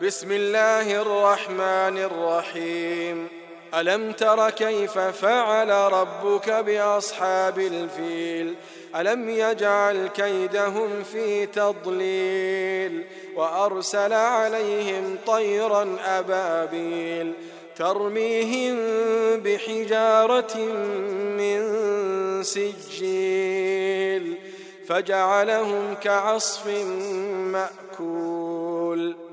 بسم الله الرحمن الرحيم. ألم تر كيف فعل ربك بأصحاب الفيل؟ ألم يجعل كيدهم في تضليل وأرسل عليهم طيرا أبابيل ترميهم بحجارة من سجيل فجعلهم كعصف مأكول.